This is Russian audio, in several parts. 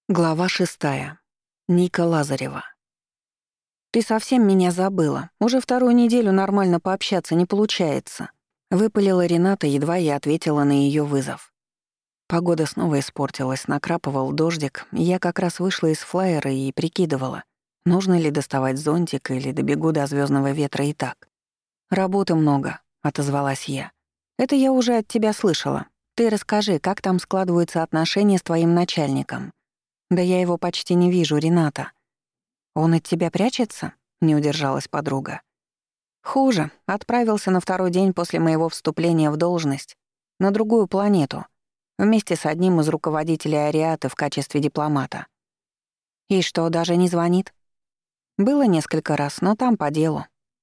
Глава 6. Ника Лазарева. «Ты совсем меня забыла. Уже вторую неделю нормально пообщаться не получается», — выпалила Рената, едва я ответила на её вызов. Погода снова испортилась, накрапывал дождик, и я как раз вышла из флайера и прикидывала, нужно ли доставать зонтик или добегу до звёздного ветра и так. «Работы много», — отозвалась я. «Это я уже от тебя слышала. Ты расскажи, как там складываются отношения с твоим начальником?» «Да я его почти не вижу, Рената». «Он от тебя прячется?» — не удержалась подруга. «Хуже. Отправился на второй день после моего вступления в должность на другую планету, вместе с одним из руководителей Ариаты в качестве дипломата. И что, даже не звонит?» «Было несколько раз, но там по делу».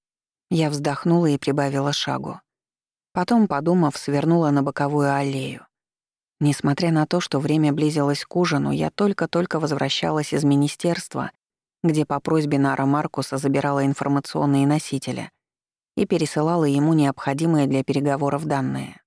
Я вздохнула и прибавила шагу. Потом, подумав, свернула на боковую аллею. Несмотря на то, что время близилось к ужину, я только-только возвращалась из министерства, где по просьбе Нара Маркуса забирала информационные носители и пересылала ему необходимые для переговоров данные.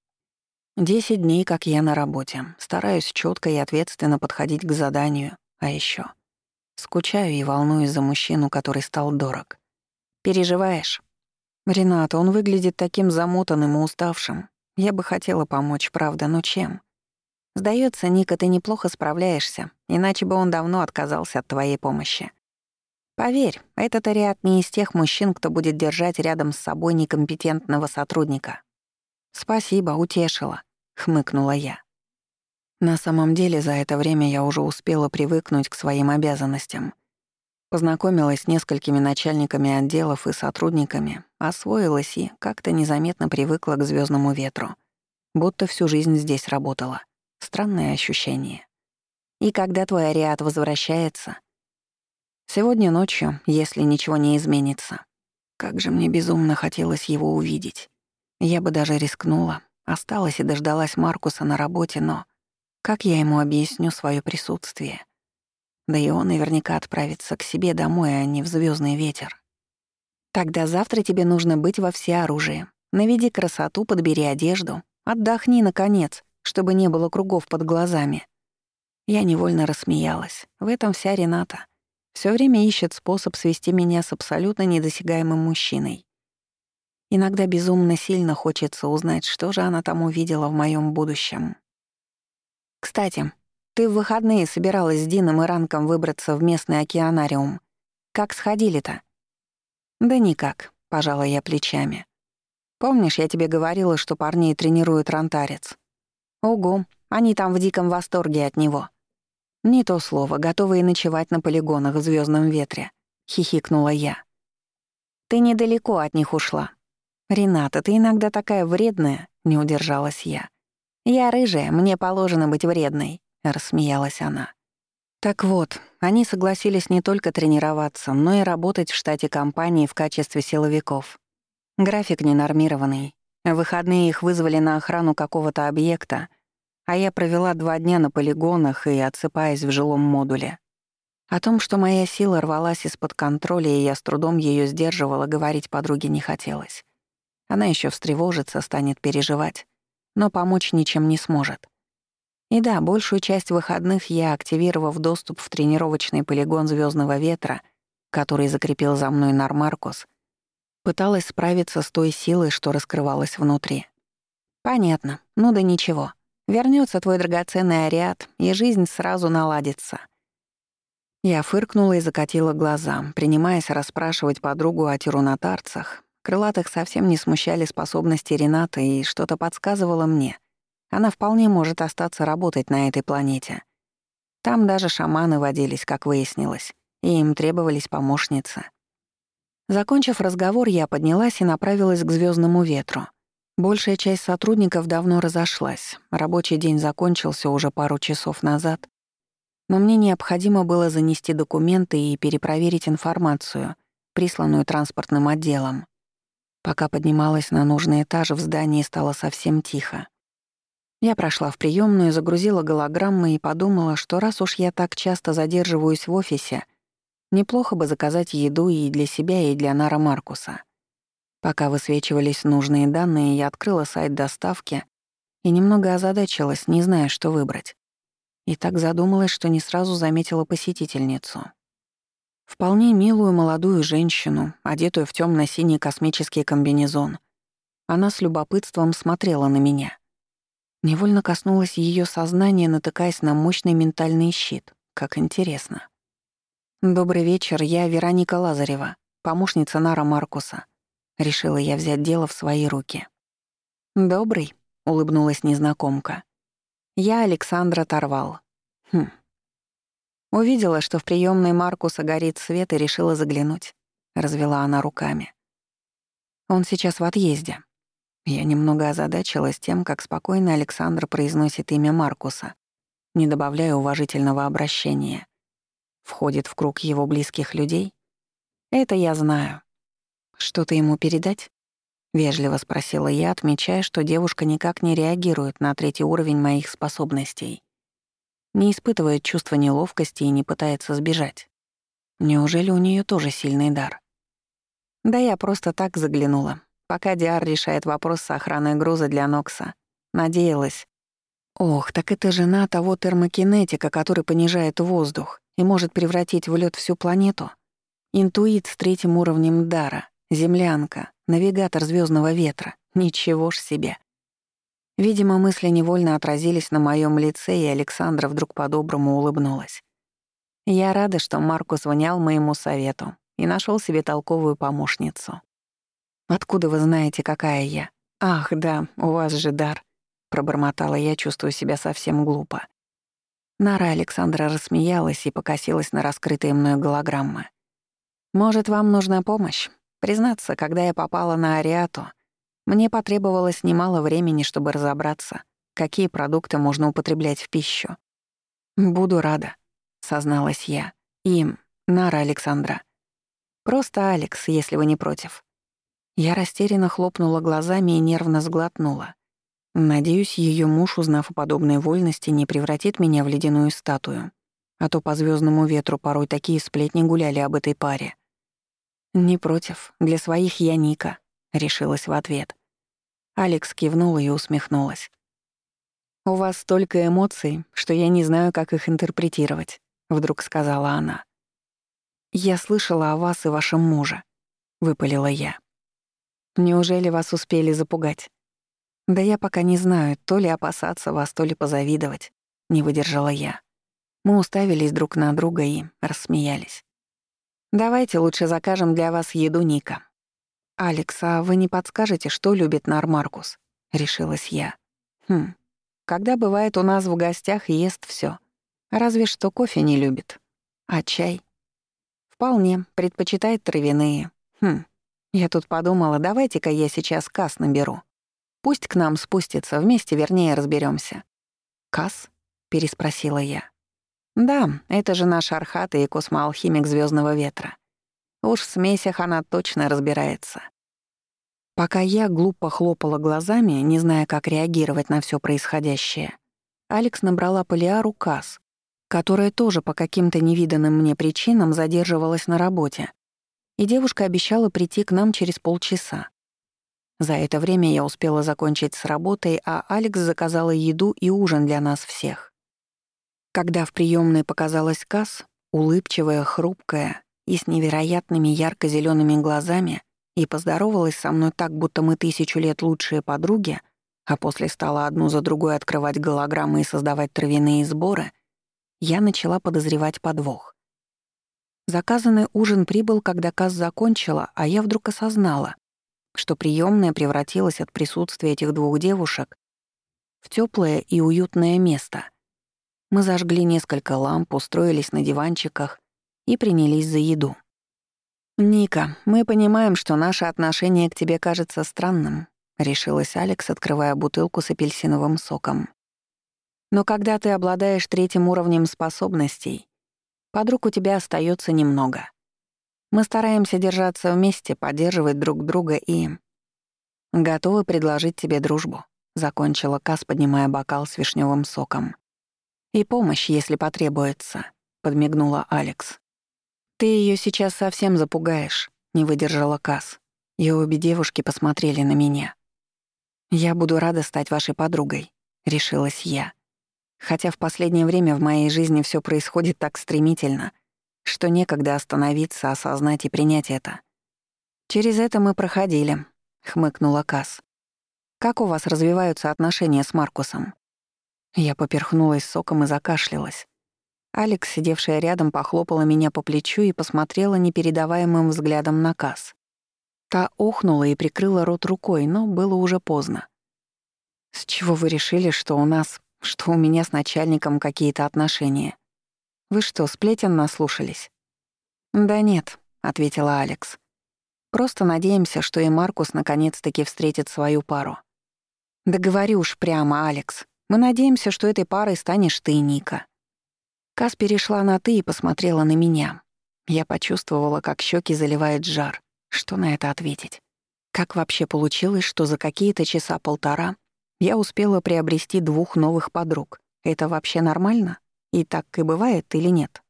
10 дней, как я на работе, стараюсь чётко и ответственно подходить к заданию, а ещё скучаю и волнуюсь за мужчину, который стал дорог. «Переживаешь?» «Рената, он выглядит таким замотанным и уставшим. Я бы хотела помочь, правда, но чем?» «Сдаётся, Ника, ты неплохо справляешься, иначе бы он давно отказался от твоей помощи. Поверь, этот Ариат не из тех мужчин, кто будет держать рядом с собой некомпетентного сотрудника». «Спасибо, утешила», — хмыкнула я. На самом деле, за это время я уже успела привыкнуть к своим обязанностям. Познакомилась с несколькими начальниками отделов и сотрудниками, освоилась и как-то незаметно привыкла к звёздному ветру. Будто всю жизнь здесь работала. Странное ощущение. «И когда твой Ариат возвращается?» «Сегодня ночью, если ничего не изменится». Как же мне безумно хотелось его увидеть. Я бы даже рискнула, осталась и дождалась Маркуса на работе, но как я ему объясню своё присутствие? Да и он наверняка отправится к себе домой, а не в звёздный ветер. «Тогда завтра тебе нужно быть во всеоружии. Наведи красоту, подбери одежду, отдохни, наконец, чтобы не было кругов под глазами». Я невольно рассмеялась. В этом вся Рената. Всё время ищет способ свести меня с абсолютно недосягаемым мужчиной. Иногда безумно сильно хочется узнать, что же она там увидела в моём будущем. «Кстати, ты в выходные собиралась с Дином и Ранком выбраться в местный океанариум. Как сходили-то?» «Да никак», — пожала я плечами. «Помнишь, я тебе говорила, что парней тренирует рантарец?» «Ого, они там в диком восторге от него». «Не то слово, готовые ночевать на полигонах в звёздном ветре», — хихикнула я. «Ты недалеко от них ушла». «Рената, ты иногда такая вредная», — не удержалась я. «Я рыжая, мне положено быть вредной», — рассмеялась она. Так вот, они согласились не только тренироваться, но и работать в штате компании в качестве силовиков. График ненормированный. В выходные их вызвали на охрану какого-то объекта, а я провела 2 дня на полигонах и отсыпаясь в жилом модуле. О том, что моя сила рвалась из-под контроля, и я с трудом её сдерживала, говорить подруге не хотелось. Она ещё встревожится, станет переживать, но помочь ничем не сможет. И да, большую часть выходных я, активировав доступ в тренировочный полигон звёздного ветра, который закрепил за мной Нар Маркус, пыталась справиться с той силой, что раскрывалась внутри. «Понятно. Ну да ничего. Вернётся твой драгоценный Ариат, и жизнь сразу наладится». Я фыркнула и закатила глаза, принимаясь расспрашивать подругу о тирунатарцах. Крылатых совсем не смущали способности Ренаты, и что-то подсказывало мне. Она вполне может остаться работать на этой планете. Там даже шаманы водились, как выяснилось, и им требовались помощницы. Закончив разговор, я поднялась и направилась к звёздному ветру. Большая часть сотрудников давно разошлась. Рабочий день закончился уже пару часов назад, но мне необходимо было занести документы и перепроверить информацию, присланную транспортным отделом. Пока поднималась на нужный этаж, в здании стало совсем тихо. Я прошла в приёмную, загрузила голограммы и подумала, что раз уж я так часто задерживаюсь в офисе, неплохо бы заказать еду и для себя, и для Нара Маркуса. Пока высвечивались нужные данные, я открыла сайт доставки и немного озадачилась, не зная, что выбрать. И так задумалась, что не сразу заметила посетительницу. Вполне милую молодую женщину, одетую в тёмно-синий космический комбинезон. Она с любопытством смотрела на меня. Невольно коснулась её сознания, натыкаясь на мощный ментальный щит. Как интересно. «Добрый вечер, я Вероника Лазарева, помощница Нара Маркуса». Решила я взять дело в свои руки. «Добрый», — улыбнулась незнакомка. «Я Александра Торвал». «Хм». Увидела, что в приёмной Маркуса горит свет, и решила заглянуть. Развела она руками. «Он сейчас в отъезде». Я немного озадачилась тем, как спокойно Александр произносит имя Маркуса, не добавляя уважительного обращения. Входит в круг его близких людей? Это я знаю. «Что-то ему передать?» — вежливо спросила я, отмечая, что девушка никак не реагирует на третий уровень моих способностей. Не испытывает чувства неловкости и не пытается сбежать. Неужели у неё тоже сильный дар? Да я просто так заглянула, пока Диар решает вопрос с охраной груза для Нокса. Надеялась. Ох, так это жена того термокинетика, который понижает воздух и может превратить в лёд всю планету. Интуит с третьим уровнем дара, землянка, навигатор звёздного ветра. Ничего ж себе. Видимо, мысли невольно отразились на моём лице, и Александра вдруг по-доброму улыбнулась. Я рада, что Маркус внял моему совету и нашёл себе толковую помощницу. «Откуда вы знаете, какая я?» «Ах, да, у вас же дар», — пробормотала я, чувствуя себя совсем глупо. Нара Александра рассмеялась и покосилась на раскрытые мною голограммы. «Может, вам нужна помощь? Признаться, когда я попала на Ариату, мне потребовалось немало времени, чтобы разобраться, какие продукты можно употреблять в пищу. «Буду рада», — созналась я. «И Нара Александра. Просто Алекс, если вы не против». Я растерянно хлопнула глазами и нервно сглотнула. Надеюсь, её муж, узнав о подобной вольности, не превратит меня в ледяную статую. А то по звёздному ветру порой такие сплетни гуляли об этой паре. «Не против. Для своих я Ника», — решилась в ответ. Алекс кивнула и усмехнулась. «У вас столько эмоций, что я не знаю, как их интерпретировать», — вдруг сказала она. «Я слышала о вас и вашем муже», — выпалила я. «Неужели вас успели запугать?» «Да я пока не знаю, то ли опасаться вас, то ли позавидовать», — не выдержала я. Мы уставились друг на друга и рассмеялись. «Давайте лучше закажем для вас еду, Ника». «Алекс, а вы не подскажете, что любит Нар Маркус?» — решилась я. Когда бывает у нас в гостях, ест всё. Разве что кофе не любит. А чай? Вполне, предпочитает травяные. Я тут подумала, давайте-ка я сейчас Кас наберу. Пусть к нам спустится, вместе вернее разберёмся. «Кас?» — переспросила я. «Да, это же наш Архат и космоалхимик звёздного ветра. Уж в смесях она точно разбирается». Пока я глупо хлопала глазами, не зная, как реагировать на всё происходящее, Алекс набрала Полиару Кас, которая тоже по каким-то невиданным мне причинам задерживалась на работе, и девушка обещала прийти к нам через полчаса. За это время я успела закончить с работой, а Алекс заказала еду и ужин для нас всех. Когда в приёмной показалась Кас, улыбчивая, хрупкая и с невероятными ярко-зелёными глазами, и поздоровалась со мной так, будто мы 1000 лет лучшие подруги, а после стала одну за другой открывать голограммы и создавать травяные сборы, я начала подозревать подвох. Заказанный ужин прибыл, когда Кас закончила, а я вдруг осознала, что приёмная превратилась от присутствия этих двух девушек в тёплое и уютное место. Мы зажгли несколько ламп, устроились на диванчиках и принялись за еду. «Ника, мы понимаем, что наше отношение к тебе кажется странным», — решилась Алекс, открывая бутылку с апельсиновым соком. «Но когда ты обладаешь третьим уровнем способностей, подруг у тебя остаётся немного. Мы стараемся держаться вместе, поддерживать друг друга и... готовы предложить тебе дружбу», — закончила Кас, поднимая бокал с вишнёвым соком. «И помощь, если потребуется», — подмигнула Алекс. «Ты её сейчас совсем запугаешь», — не выдержала Кас. И обе девушки посмотрели на меня. «Я буду рада стать вашей подругой», — решилась я. Хотя в последнее время в моей жизни все происходит так стремительно, что некогда остановиться, осознать и принять это. «Через это мы проходили», — хмыкнула Касс. «Как у вас развиваются отношения с Маркусом?» Я поперхнулась соком и закашлялась. Алекс, сидевшая рядом, похлопала меня по плечу и посмотрела непередаваемым взглядом на Касс. Та охнула и прикрыла рот рукой, но было уже поздно. «С чего вы решили, что у меня с начальником какие-то отношения? Вы что, сплетен наслушались?» «Да нет», — ответила Алекс. «Просто надеемся, что и Маркус наконец-таки встретит свою пару». «Да говори уж прямо, Алекс. Мы надеемся, что этой парой станешь ты, Ника». Кас перешла на «ты» и посмотрела на меня. Я почувствовала, как щеки заливает жар. Что на это ответить? Как вообще получилось, что за какие-то часа полтора я успела приобрести 2 новых подруг? Это вообще нормально? И так и бывает или нет?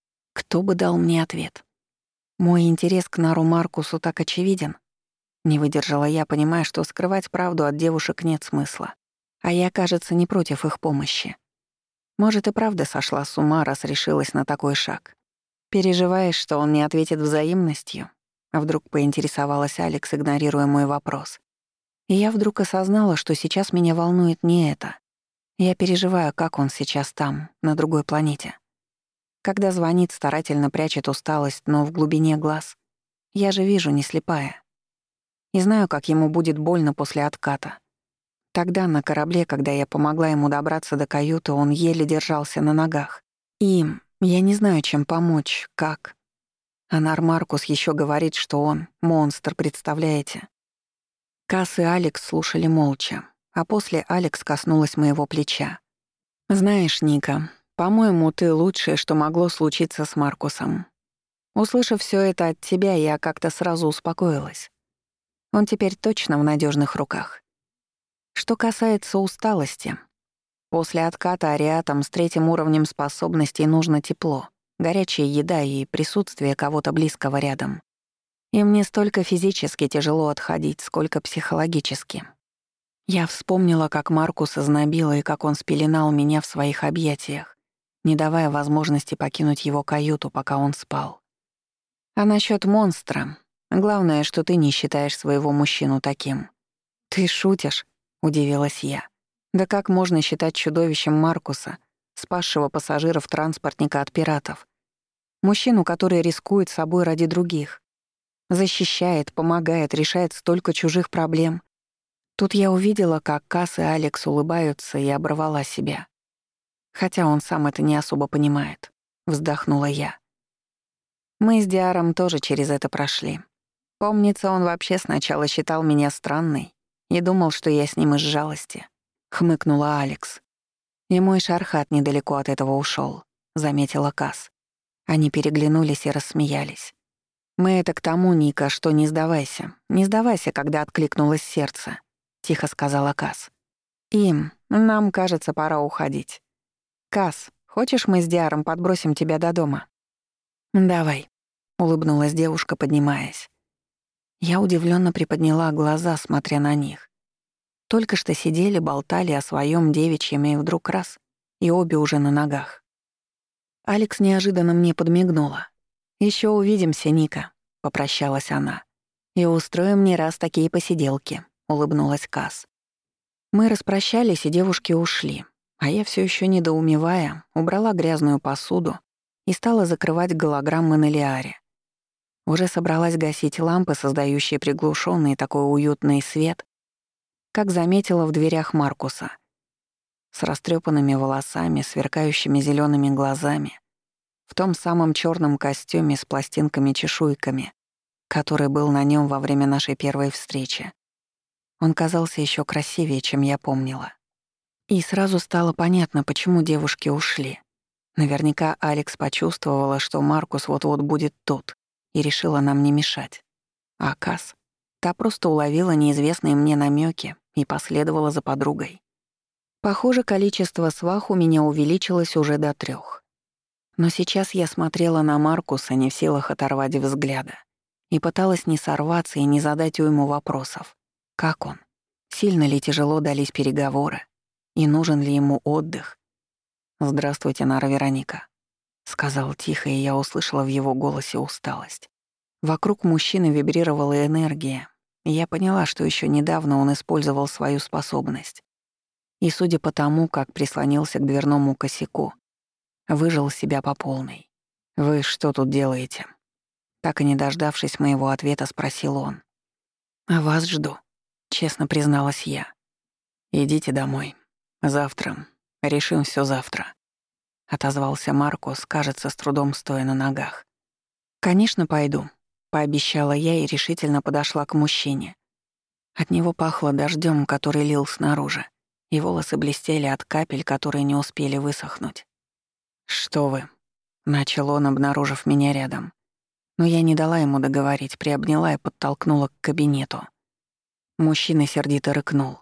Кто бы дал мне ответ? Мой интерес к Нару Маркусу так очевиден. Не выдержала я, понимая, что скрывать правду от девушек нет смысла. А я, кажется, не против их помощи. Может, и правда сошла с ума, раз решилась на такой шаг. Переживаешь, что он не ответит взаимностью? А вдруг поинтересовалась Алекс, игнорируя мой вопрос. И я вдруг осознала, что сейчас меня волнует не это. Я переживаю, как он сейчас там, на другой планете. Когда звонит, старательно прячет усталость, но в глубине глаз. Я же вижу, не слепая. И знаю, как ему будет больно после отката. Тогда на корабле, когда я помогла ему добраться до каюты, он еле держался на ногах. И я не знаю, чем помочь, как. Анар Маркус еще говорит, что он — монстр, представляете? Касс и Алекс слушали молча, а после Алекс коснулась моего плеча. «Знаешь, Ника, по-моему, ты лучшее, что могло случиться с Маркусом. Услышав все это от тебя, я как-то сразу успокоилась. Он теперь точно в надежных руках. Что касается усталости, после отката ариатом с 3-м уровнем способностей нужно тепло, горячая еда и присутствие кого-то близкого рядом. И мне столько физически тяжело отходить, сколько психологически. Я вспомнила, как Маркус ознобил и как он спеленал меня в своих объятиях, не давая возможности покинуть его каюту, пока он спал. А насчет монстра, главное, что ты не считаешь своего мужчину таким. «Ты шутишь?» — удивилась я. «Да как можно считать чудовищем Маркуса, спасшего пассажиров транспортника от пиратов? Мужчину, который рискует собой ради других, защищает, помогает, решает столько чужих проблем». Тут я увидела, как Касс и Алекс улыбаются, и оборвала себя. Хотя он сам это не особо понимает. Вздохнула я. Мы с Диаром тоже через это прошли. Помнится, он вообще сначала считал меня странной и думал, что я с ним из жалости. Хмыкнула Алекс. И мой Шархат недалеко от этого ушёл, заметила Касс. Они переглянулись и рассмеялись. «Мы это к тому, Ника, что не сдавайся. Не сдавайся, когда откликнулось сердце», — тихо сказала Касс. Нам, кажется, пора уходить. Касс, хочешь, мы с Диаром подбросим тебя до дома?» «Давай», — улыбнулась девушка, поднимаясь. Я удивлённо приподняла глаза, смотря на них. Только что сидели, болтали о своём девичьем, и вдруг раз — и обе уже на ногах. Алекс неожиданно мне подмигнула. «Ещё увидимся, Ника», — попрощалась она. «И устроим не раз такие посиделки», — улыбнулась Касс. Мы распрощались, и девушки ушли, а я всё ещё недоумевая, убрала грязную посуду и стала закрывать голограммы на Лиаре. Уже собралась гасить лампы, создающие приглушённый такой уютный свет, как заметила в дверях Маркуса. С растрёпанными волосами, сверкающими зелёными глазами, в том самом чёрном костюме с пластинками-чешуйками, который был на нём во время нашей первой встречи. Он казался ещё красивее, чем я помнила. И сразу стало понятно, почему девушки ушли. Наверняка Алекс почувствовала, что Маркус вот-вот будет тут, и решила нам не мешать. А Касс, та просто уловила неизвестные мне намёки и последовала за подругой. Похоже, количество свах у меня увеличилось уже до 3. Но сейчас я смотрела на Маркуса, не в силах оторвать взгляда, и пыталась не сорваться и не задать уйму вопросов. Как он? Сильно ли тяжело дались переговоры? И нужен ли ему отдых? «Здравствуйте, Нара Вероника», — сказал тихо, и я услышала в его голосе усталость. Вокруг мужчины вибрировала энергия, и я поняла, что еще недавно он использовал свою способность. И судя по тому, как прислонился к дверному косяку, выжил себя по полной. «Вы что тут делаете?» Так и не дождавшись моего ответа, спросил он. «А вас жду», — честно призналась я. «Идите домой. Завтра. Решим все завтра», — отозвался Маркус, кажется, с трудом стоя на ногах. «Конечно, пойду», — пообещала я и решительно подошла к мужчине. От него пахло дождем, который лил снаружи, и волосы блестели от капель, которые не успели высохнуть. «Что вы?» — начал он, обнаружив меня рядом. Но я не дала ему договорить, приобняла и подтолкнула к кабинету. Мужчина сердито рыкнул.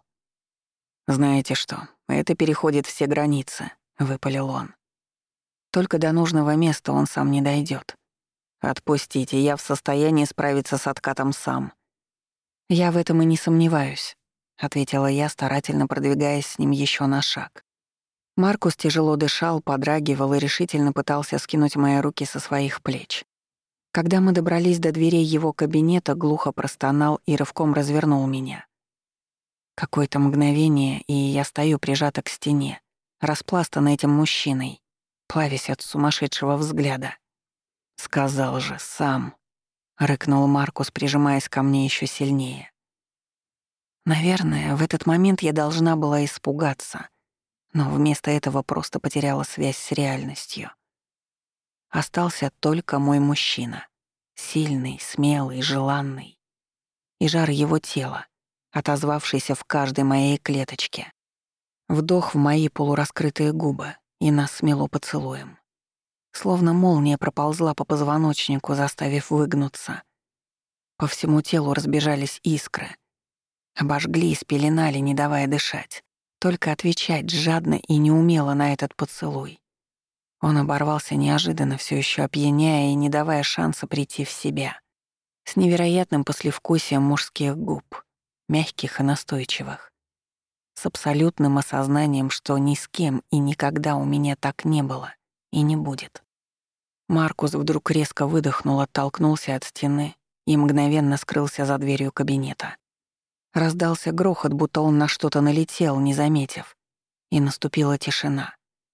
«Знаете что, это переходит все границы», — выпалил он. «Только до нужного места он сам не дойдет. Отпустите, я в состоянии справиться с откатом сам». «Я в этом и не сомневаюсь», — ответила я, старательно продвигаясь с ним еще на шаг. Маркус тяжело дышал, подрагивал и решительно пытался скинуть мои руки со своих плеч. Когда мы добрались до дверей его кабинета, глухо простонал и рывком развернул меня. Какое-то мгновение, и я стою прижата к стене, распластана этим мужчиной, плавясь от сумасшедшего взгляда. «Сказал же, сам», — рыкнул Маркус, прижимаясь ко мне еще сильнее. Наверное, в этот момент я должна была испугаться, но вместо этого просто потеряла связь с реальностью. Остался только мой мужчина, сильный, смелый, желанный, и жар его тела, отозвавшийся в каждой моей клеточке. Вдох в мои полураскрытые губы, и нас смело поцелуем. Словно молния проползла по позвоночнику, заставив выгнуться. По всему телу разбежались искры. Обожгли и спеленали, не давая дышать. Только отвечать жадно и неумело на этот поцелуй. Он оборвался неожиданно, все еще опьяняя и не давая шанса прийти в себя. С невероятным послевкусием мужских губ, мягких и настойчивых. С абсолютным осознанием, что ни с кем и никогда у меня так не было и не будет. Маркус вдруг резко выдохнул, оттолкнулся от стены и мгновенно скрылся за дверью кабинета. Раздался грохот, будто он на что-то налетел, не заметив, и наступила тишина.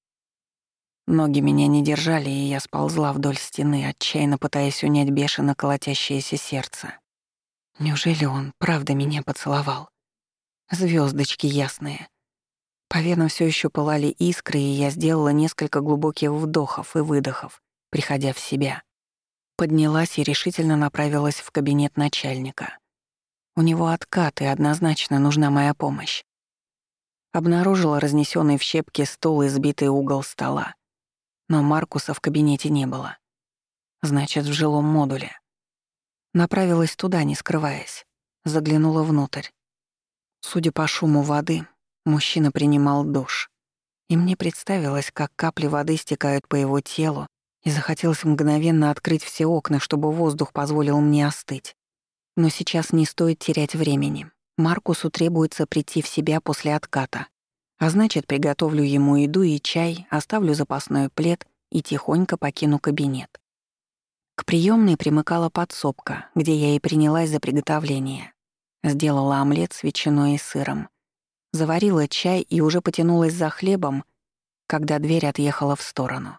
Ноги меня не держали, и я сползла вдоль стены, отчаянно пытаясь унять бешено колотящееся сердце. Неужели он правда меня поцеловал? Звездочки ясные. По венам все еще пылали искры, и я сделала несколько глубоких вдохов и выдохов, приходя в себя. Поднялась и решительно направилась в кабинет начальника. У него откат, и однозначно нужна моя помощь. Обнаружила разнесенный в щепки стул и сбитый угол стола. Но Маркуса в кабинете не было. Значит, в жилом модуле. Направилась туда, не скрываясь. Заглянула внутрь. Судя по шуму воды, мужчина принимал душ. И мне представилось, как капли воды стекают по его телу, и захотелось мгновенно открыть все окна, чтобы воздух позволил мне остыть. Но сейчас не стоит терять времени. Маркусу требуется прийти в себя после отката. А значит, приготовлю ему еду и чай, оставлю запасной плед и тихонько покину кабинет. К приёмной примыкала подсобка, где я и принялась за приготовление. Сделала омлет с ветчиной и сыром. Заварила чай и уже потянулась за хлебом, когда дверь отъехала в сторону.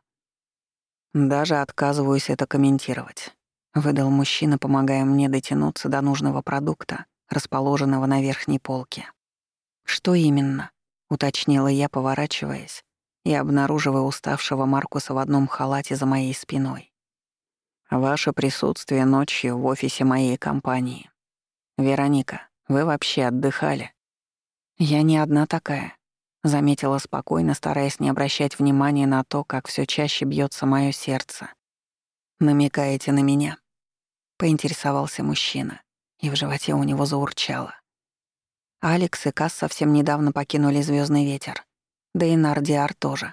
«Даже отказываюсь это комментировать», — выдал мужчина, помогая мне дотянуться до нужного продукта, расположенного на верхней полке. «Что именно?» — уточнила я, поворачиваясь и обнаруживая уставшего Маркуса в одном халате за моей спиной. «Ваше присутствие ночью в офисе моей компании. Вероника, вы вообще отдыхали?» «Я не одна такая», — заметила спокойно, стараясь не обращать внимания на то, как все чаще бьется мое сердце. «Намекаете на меня?» — поинтересовался мужчина, и в животе у него заурчало. Алекс и Касс совсем недавно покинули «Звездный ветер». Да и Нардиар тоже.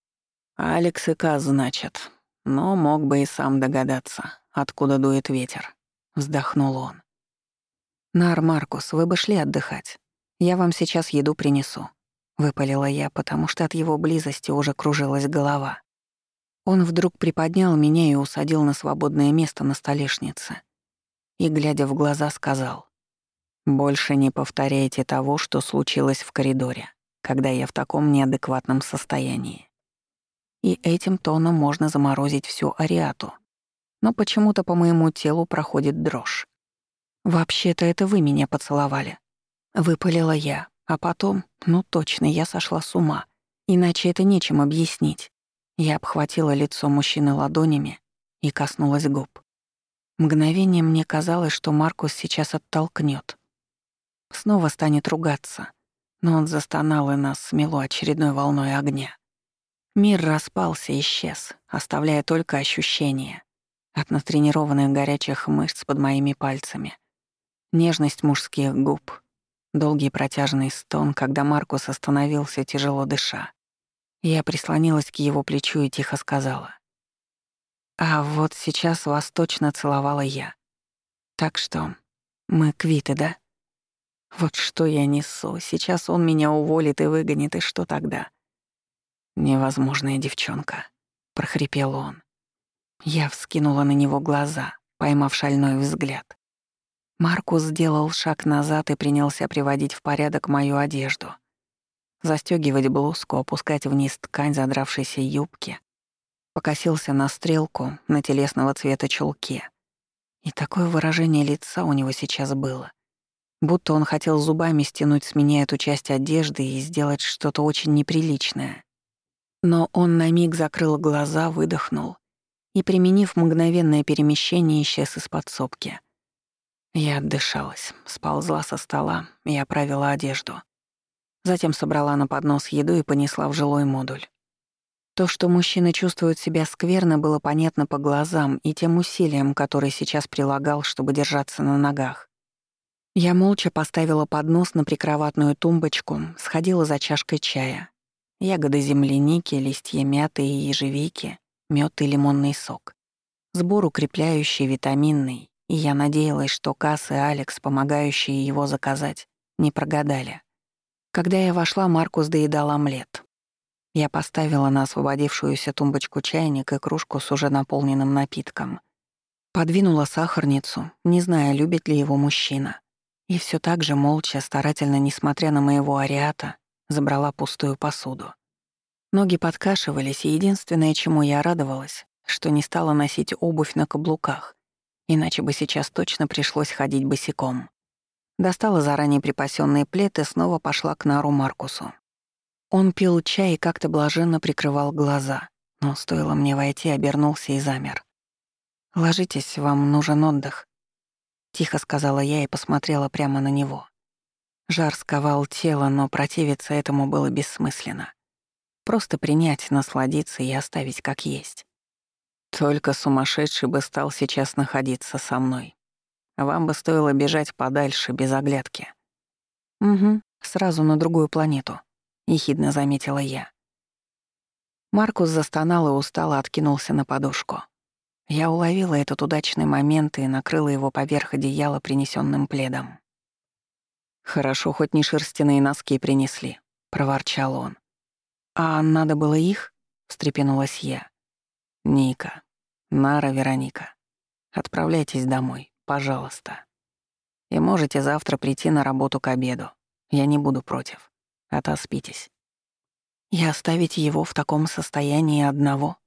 «Алекс и Касс, значит. Но мог бы и сам догадаться, откуда дует ветер», — вздохнул он. «Нар, Маркус, вы бы шли отдыхать. Я вам сейчас еду принесу». — выпалила я, потому что от его близости уже кружилась голова. Он вдруг приподнял меня и усадил на свободное место на столешнице. И, глядя в глаза, сказал: «Больше не повторяйте того, что случилось в коридоре, когда я в таком неадекватном состоянии». И этим тоном можно заморозить всю Ариату. Но почему-то по моему телу проходит дрожь. «Вообще-то это вы меня поцеловали», — выпалила я. А потом, ну точно, я сошла с ума. Иначе это нечем объяснить. Я обхватила лицо мужчины ладонями и коснулась губ. Мгновение мне казалось, что Маркус сейчас оттолкнет. Снова станет ругаться. Но он застонал, и нас смело очередной волной огня. Мир распался, исчез, оставляя только ощущения от натренированных горячих мышц под моими пальцами. Нежность мужских губ, долгий протяжный стон, когда Маркус остановился, тяжело дыша. Я прислонилась к его плечу и тихо сказала: «А вот сейчас вас точно целовала я. Так что мы квиты, да? Вот что я несу. Сейчас он меня уволит и выгонит, и что тогда?» «Невозможная девчонка», — прохрипел он. Я вскинула на него глаза, поймав шальной взгляд. Маркус сделал шаг назад и принялся приводить в порядок мою одежду. Застёгивать блузку, опускать вниз ткань задравшейся юбки. Покосился на стрелку на телесного цвета чулке. И такое выражение лица у него сейчас было. Будто он хотел зубами стянуть с меня эту часть одежды и сделать что-то очень неприличное. Но он на миг закрыл глаза, выдохнул и, применив мгновенное перемещение, исчез из подсобки. Я отдышалась, сползла со стола и оправила одежду. Затем собрала на поднос еду и понесла в жилой модуль. То, что мужчины чувствуют себя скверно, было понятно по глазам и тем усилиям, которые сейчас прилагал, чтобы держаться на ногах. Я молча поставила поднос на прикроватную тумбочку, сходила за чашкой чая. Ягоды земляники, листья мяты и ежевики, мёд и лимонный сок. Сбор укрепляющий, витаминный, и я надеялась, что Касс и Алекс, помогающие его заказать, не прогадали. Когда я вошла, Маркус доедал омлет. Я поставила на освободившуюся тумбочку чайник и кружку с уже наполненным напитком. Подвинула сахарницу, не зная, любит ли его мужчина. И все так же молча, старательно, несмотря на моего ариата, забрала пустую посуду. Ноги подкашивались, и единственное, чему я радовалась, что не стала носить обувь на каблуках, иначе бы сейчас точно пришлось ходить босиком. Достала заранее припасенный плед и снова пошла к нару Маркусу. Он пил чай и как-то блаженно прикрывал глаза, но стоило мне войти, обернулся и замер. «Ложитесь, вам нужен отдых», — тихо сказала я и посмотрела прямо на него. Жар сковал тело, но противиться этому было бессмысленно. Просто принять, насладиться и оставить как есть. Только сумасшедший бы стал сейчас находиться со мной. Вам бы стоило бежать подальше, без оглядки. «Угу, сразу на другую планету», — ехидно заметила я. Маркус застонал и устало откинулся на подушку. Я уловила этот удачный момент и накрыла его поверх одеяла принесенным пледом. «Хорошо, хоть не шерстяные носки принесли», — проворчал он. «А надо было их?» — встрепенулась я. «Ника, Нара, Вероника, отправляйтесь домой, пожалуйста. И можете завтра прийти на работу к обеду. Я не буду против. Отоспитесь». «И оставить его в таком состоянии одного?»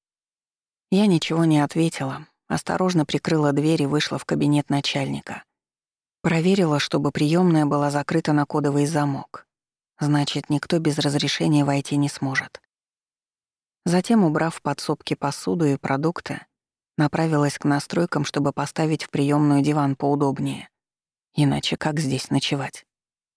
Я ничего не ответила, осторожно прикрыла дверь и вышла в кабинет начальника. Проверила, чтобы приёмная была закрыта на кодовый замок. Значит, никто без разрешения войти не сможет. Затем, убрав в подсобке посуду и продукты, направилась к настройкам, чтобы поставить в приёмную диван поудобнее. Иначе как здесь ночевать?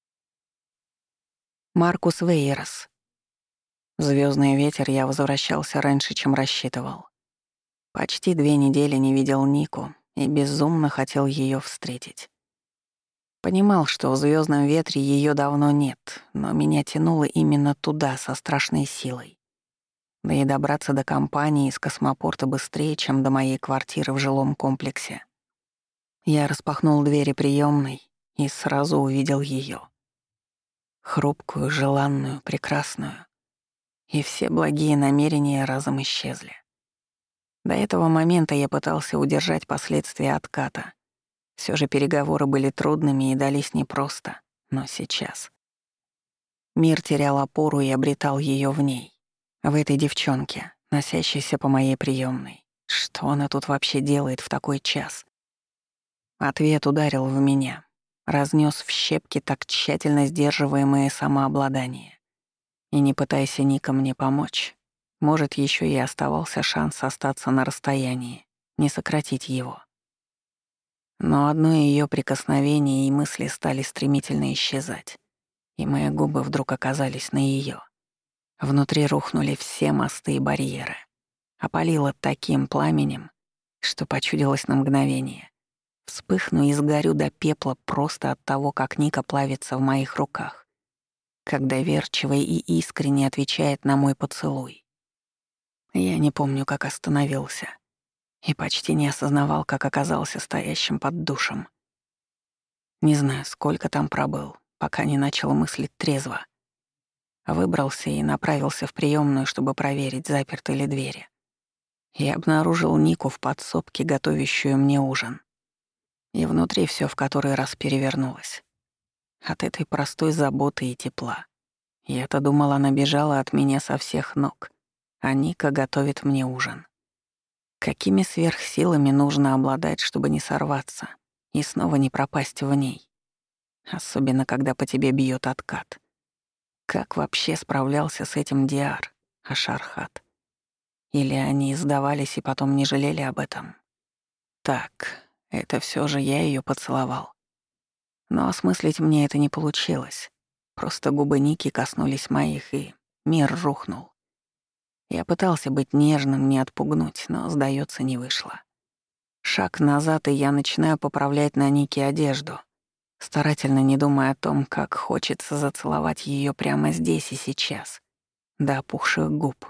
Маркус Вейерс. Звёздный ветер, я возвращался раньше, чем рассчитывал. Почти 2 недели не видел Нику и безумно хотел её встретить. Понимал, что в звёздном ветре её давно нет, но меня тянуло именно туда со страшной силой. Да и добраться до компании из космопорта быстрее, чем до моей квартиры в жилом комплексе. Я распахнул двери приёмной и сразу увидел её. хрупкую, желанную, прекрасную. И все благие намерения разом исчезли. До этого момента я пытался удержать последствия отката. Все же переговоры были трудными и дались непросто. Но сейчас мир терял опору и обретал ее в ней. В этой девчонке, носящейся по моей приемной. Что она тут вообще делает в такой час? Ответ ударил в меня, разнес в щепки так тщательно сдерживаемое самообладание. И не пытайся Ника мне помочь, может, еще и оставался шанс остаться на расстоянии, не сократить его. Но одно ее прикосновение и мысли стали стремительно исчезать, и мои губы вдруг оказались на ее. Внутри рухнули все мосты и барьеры. Опалило таким пламенем, что почудилось на мгновение. Вспыхну и сгорю до пепла просто от того, как Ника плавится в моих руках, как доверчиво и искренне отвечает на мой поцелуй. Я не помню, как остановился, и почти не осознавал, как оказался стоящим под душем. Не знаю, сколько там пробыл, пока не начал мыслить трезво. Выбрался и направился в приёмную, чтобы проверить, заперты ли двери. И обнаружил Нику в подсобке, готовящую мне ужин. И внутри всё в который раз перевернулось. От этой простой заботы и тепла. Я-то думала, она бежала от меня со всех ног, а Ника готовит мне ужин. Какими сверхсилами нужно обладать, чтобы не сорваться и снова не пропасть в ней? Особенно, когда по тебе бьёт откат. Как вообще справлялся с этим Диар, Ашархат? Или они сдавались и потом не жалели об этом? Так, это всё же я её поцеловал. Но осмыслить мне это не получилось. Просто губы Ники коснулись моих, и мир рухнул. Я пытался быть нежным, не отпугнуть, но, сдаётся, не вышло. Шаг назад, и я начинаю поправлять на Нике одежду, старательно не думая о том, как хочется зацеловать её прямо здесь и сейчас, до опухших губ.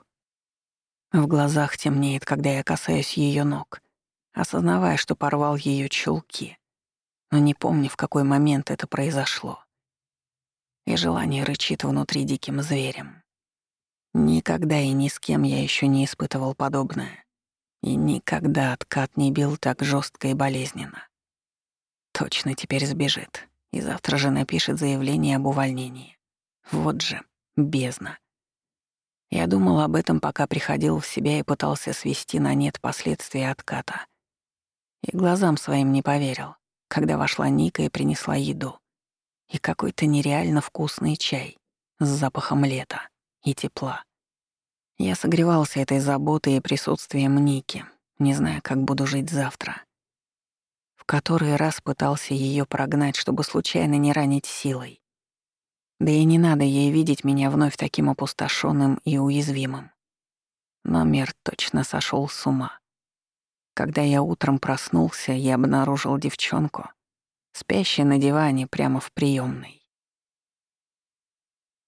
В глазах темнеет, когда я касаюсь её ног, осознавая, что порвал её чулки, но не помню, в какой момент это произошло. И желание рычит внутри диким зверем. Никогда и ни с кем я ещё не испытывал подобное. И никогда откат не бил так жёстко и болезненно. Точно теперь сбежит, и завтра же напишет заявление об увольнении. Вот же бездна. Я думал об этом, пока приходил в себя и пытался свести на нет последствия отката. И глазам своим не поверил, когда вошла Ника и принесла еду. И какой-то нереально вкусный чай с запахом лета и тепла. Я согревался этой заботой и присутствием Ники, не зная, как буду жить завтра. В который раз пытался её прогнать, чтобы случайно не ранить силой. Да и не надо ей видеть меня вновь таким опустошённым и уязвимым. Но мир точно сошёл с ума. Когда я утром проснулся, я обнаружил девчонку, спящей на диване прямо в приёмной.